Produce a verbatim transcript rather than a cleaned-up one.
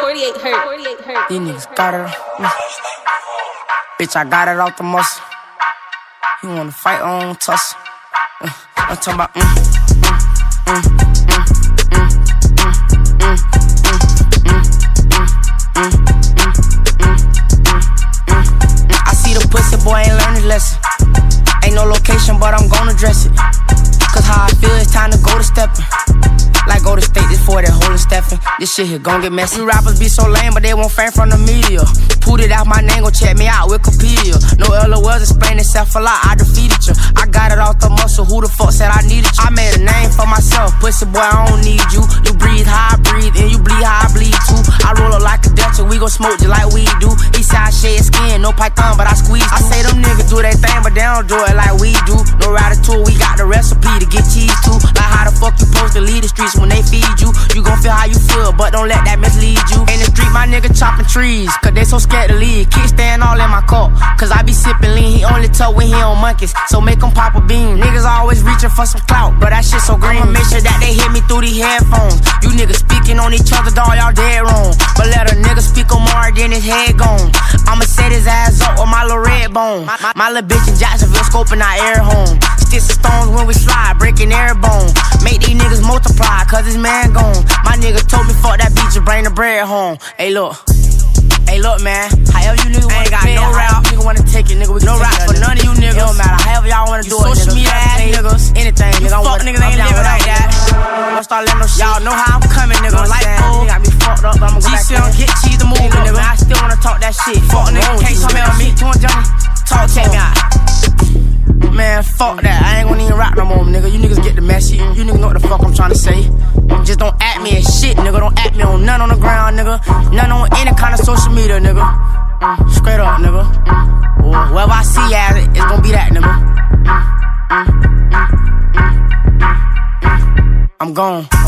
forty-eight hurt. forty-eight hurt. These niggas got it. Mm. Bitch, I got it out the muscle. You wanna fight on tussle? Uh, I'm talking about mm, mm, mm, mm, mm, mm, mm, mm, mm, mm, mm. I see the pussy boy ain't learned his lesson. Ain't no location, but I'm gonna dress it. Cause how I feel, it's time to go to steppin'. Like go to state, this for that holding Stephen. This shit here gon' get messy. You rappers be so lame, but they won't fame from the media. Put it out my name, go check me out, Wikipedia. No L O Ls explain itself a lot, I defeated you. I got it off the muscle, who the fuck said I needed you? I made a name for myself, pussy boy, I don't need you. You breathe how I breathe, and you bleed how I bleed too. I roll up like a Delta, we gon' smoke just like we do. He say I shed skin, no python, but I squeeze too. I say them niggas do their thing, but they don't do it like we do. No ratatouille, we got the recipe to get cheese too. Like how the fuck you supposed to lead the streets when they feed you? You gon' feel how you feel, but don't let that mislead you. In the street, my nigga chopping trees, cause they so scared to leave. Kids staying all in my cup, cause I be sipping lean. He only tuck when he on monkeys, so make him pop a bean. Niggas always reaching for some clout, but that shit so green. I'ma make sure that they hear me through these headphones. You niggas speaking on each other, dawg, y'all dead wrong. But let a nigga speak on more than his head gone. I'ma set his ass up with my little red bone. My, my, my little bitch in Jacksonville scoping our air home. Sticks and stones when we slide, breaking every bone. Make these niggas multiply, cause his man gone. My nigga told me fuck that bitch and bring the bread home. Hey look, hey look man, however you niggas wanna got no rap, nigga wanna take it, nigga. We no rap for none of you niggas. It don't matter, however y'all wanna do it, nigga. Social media ass niggas, anything, nigga. Fuck niggas ain't living like that. I'll start letting no shit. Y'all know how I'm coming, nigga. Like oh, got me fucked up, but I'ma go back there. Get cheese to move, nigga. I still wanna talk that shit. Fuck nigga, can't smell me. Talk to me. Man, fuck that. I ain't gonna even rap no more, nigga. You niggas get the message. You niggas know what the fuck I'm trying to say. Just don't at me as shit, nigga. Don't at me on none on the ground, nigga. None on any kind of social media, nigga. Mm, straight up, nigga. Mm. Well, whoever I see at it, it's gonna be that, nigga. Mm, mm, mm, mm, mm, mm. I'm gone.